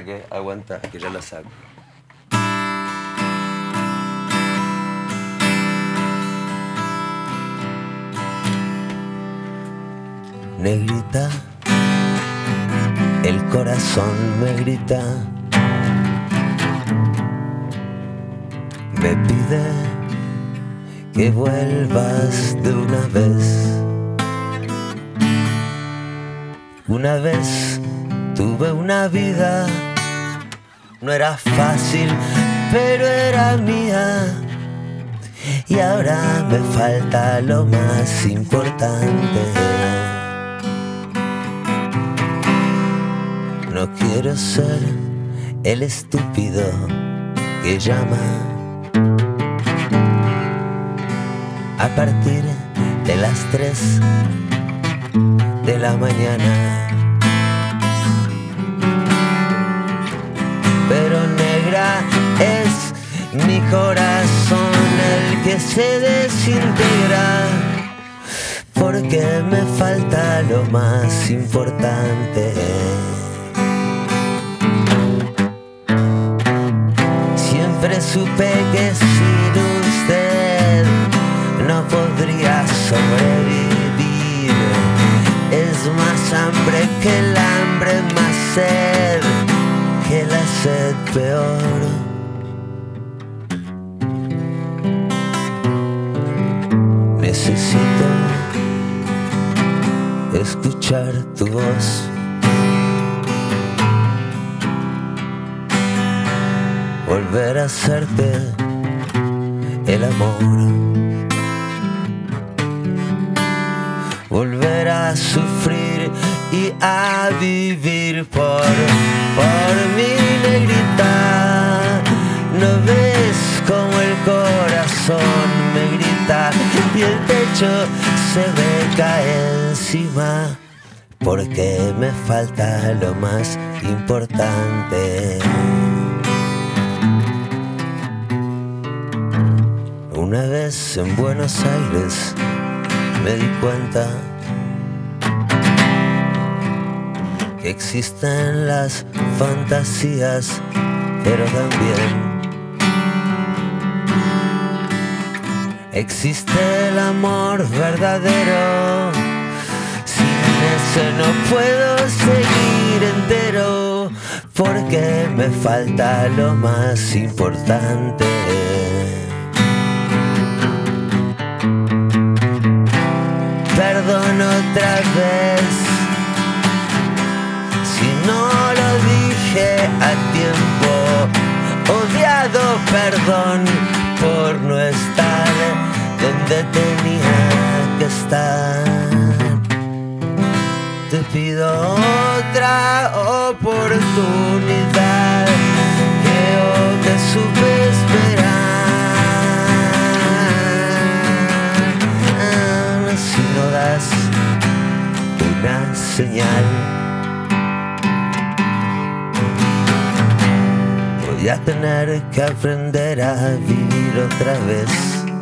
saqué, aguanta, que ya la saco. Negrita, el corazón me grita, me pide que vuelvas de una vez. Una vez tuve una vida, no era fácil, pero era mía. Y ahora me falta lo más importante. No quiero ser el estúpido que llama a partir de las 3 de la mañana. Pero negra es mi corazón el que se desintegra, porque me falta lo más importante. Siempre supe que sin usted no podría sobrevivir. Es más hambre que el hambre, más sed que la sed peor. Necesito escuchar tu voz, volver a hacerte el amor, volver a sufrir y a vivir por mi negrita. ¿No ves como el corazón me grita y el techo se me cae encima? Porque me falta lo más importante. Una vez en Buenos Aires me di cuenta que existen las fantasías, pero también existe el amor verdadero. Sin ese no puedo seguir entero, porque me falta lo más importante. Perdón otra vez si no lo dije a tiempo. Odiado, perdón por no estar donde tenía que estar. Te pido otra oportunidad. Creo que supe esperar. Si no das una señal, voy a tener que aprender a vivir otra vez.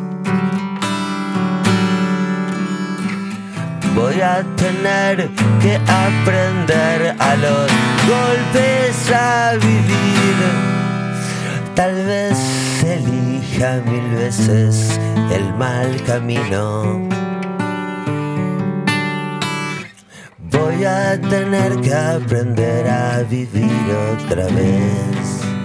Voy a tener que aprender a los golpes a vivir. Tal vez elija 1000 veces el mal camino. Voy a tener que aprender a vivir otra vez.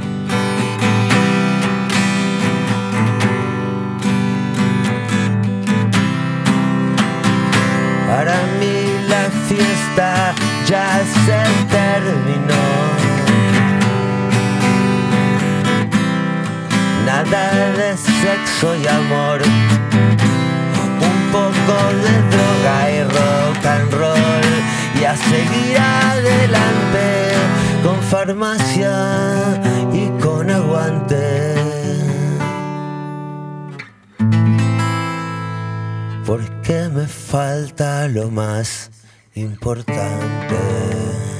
Para mí la fiesta ya se terminó. Nada de sexo y amor, un poco de droga y rock and roll, y a seguir adelante con farmacia y con aguante. Porque me falta lo más importante.